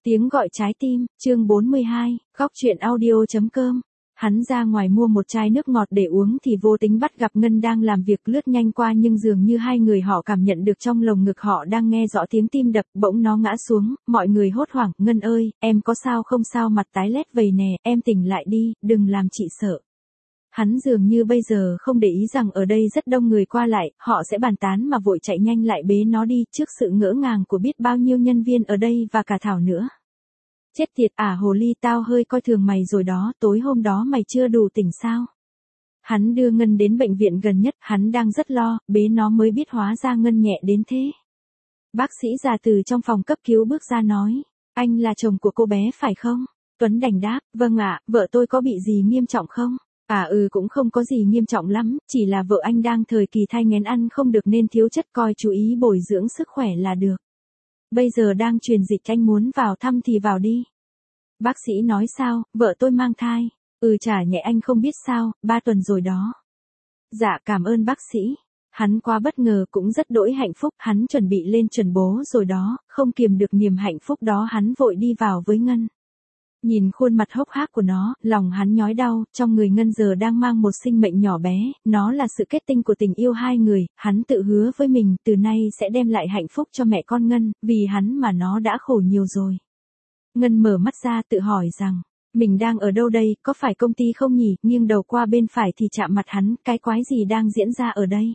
Tiếng gọi trái tim, chương 42, góc truyện audio.com. Hắn ra ngoài mua một chai nước ngọt để uống thì vô tính bắt gặp Ngân đang làm việc lướt nhanh qua, nhưng dường như hai người họ cảm nhận được trong lồng ngực họ đang nghe rõ tiếng tim đập, bỗng nó ngã xuống, mọi người hốt hoảng, Ngân ơi, em có sao không? Sao mặt tái lét vầy nè, em tỉnh lại đi, đừng làm chị sợ. Hắn dường như bây giờ không để ý rằng ở đây rất đông người qua lại, họ sẽ bàn tán mà vội chạy nhanh lại bế nó đi trước sự ngỡ ngàng của biết bao nhiêu nhân viên ở đây và cả Thảo nữa. Chết tiệt, hồ ly, tao hơi coi thường mày rồi đó, tối hôm đó mày chưa đủ tỉnh sao? Hắn đưa Ngân đến bệnh viện gần nhất, hắn đang rất lo, bế nó mới biết hóa ra Ngân nhẹ đến thế. Bác sĩ già từ trong phòng cấp cứu bước ra nói, anh là chồng của cô bé phải không? Tuấn đành đáp, vâng ạ, vợ tôi có bị gì nghiêm trọng không? Cũng không có gì nghiêm trọng lắm, chỉ là vợ anh đang thời kỳ thai nghén, ăn không được nên thiếu chất, coi chú ý bồi dưỡng sức khỏe là được. Bây giờ đang truyền dịch, anh muốn vào thăm thì vào đi. Bác sĩ nói sao, vợ tôi mang thai. Chả nhẽ anh không biết sao, 3 tuần rồi đó. Dạ cảm ơn bác sĩ. Hắn quá bất ngờ cũng rất đỗi hạnh phúc, hắn chuẩn bị lên chuẩn bố rồi đó, không kiềm được niềm hạnh phúc đó, hắn vội đi vào với Ngân. Nhìn khuôn mặt hốc hác của nó, lòng hắn nhói đau, trong người Ngân giờ đang mang một sinh mệnh nhỏ bé, nó là sự kết tinh của tình yêu hai người, hắn tự hứa với mình, từ nay sẽ đem lại hạnh phúc cho mẹ con Ngân, vì hắn mà nó đã khổ nhiều rồi. Ngân mở mắt ra tự hỏi rằng, mình đang ở đâu đây, có phải công ty không nhỉ, nghiêng đầu qua bên phải thì chạm mặt hắn, cái quái gì đang diễn ra ở đây?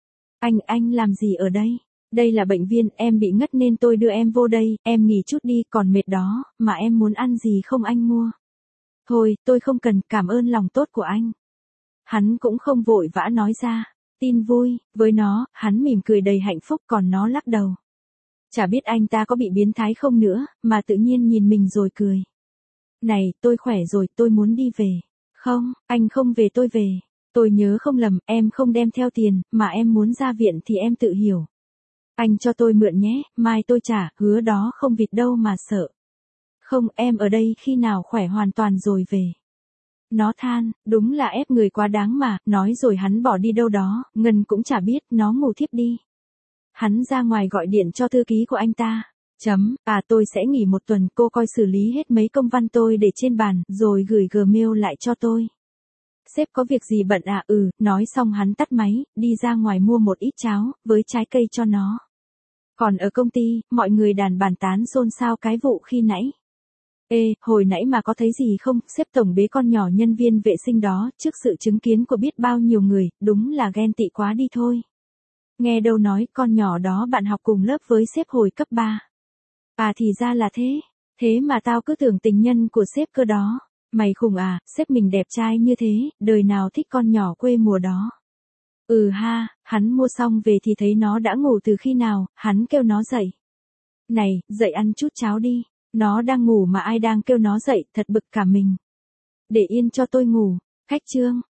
Anh làm gì ở đây? Đây là bệnh viện, em bị ngất nên tôi đưa em vô đây, em nghỉ chút đi, còn mệt đó, mà em muốn ăn gì không anh mua? Thôi, tôi không cần, cảm ơn lòng tốt của anh. Hắn cũng không vội vã nói ra, tin vui, với nó, hắn mỉm cười đầy hạnh phúc, còn nó lắc đầu. Chả biết anh ta có bị biến thái không nữa, mà tự nhiên nhìn mình rồi cười. Này, tôi khỏe rồi, tôi muốn đi về. Không, anh không về, tôi về. Tôi nhớ không lầm, em không đem theo tiền, mà em muốn ra viện thì em tự hiểu. Anh cho tôi mượn nhé, mai tôi trả, hứa đó không vịt đâu mà sợ. Không, em ở đây khi nào khỏe hoàn toàn rồi về. Nó than, đúng là ép người quá đáng mà, nói rồi hắn bỏ đi đâu đó, Ngân cũng chả biết, nó ngủ thiếp đi. Hắn ra ngoài gọi điện cho thư ký của anh ta. Tôi sẽ nghỉ 1 tuần, cô coi xử lý hết mấy công văn tôi để trên bàn, rồi gửi Gmail lại cho tôi. Sếp có việc gì bận à? Nói xong hắn tắt máy, đi ra ngoài mua một ít cháo, với trái cây cho nó. Còn ở công ty, mọi người bàn tán xôn xao cái vụ khi nãy. Hồi nãy mà có thấy gì không, sếp tổng bế con nhỏ nhân viên vệ sinh đó, trước sự chứng kiến của biết bao nhiêu người, đúng là ghen tị quá đi thôi. Nghe đâu nói, con nhỏ đó bạn học cùng lớp với sếp hồi cấp 3. Thì ra là thế. Thế mà tao cứ tưởng tình nhân của sếp cơ đó. Mày khùng à, sếp mình đẹp trai như thế, đời nào thích con nhỏ quê mùa đó. Hắn mua xong về thì thấy nó đã ngủ từ khi nào, hắn kêu nó dậy. Này, dậy ăn chút cháo đi. Nó đang ngủ mà ai đang kêu nó dậy, thật bực cả mình. Để yên cho tôi ngủ. Khách trương.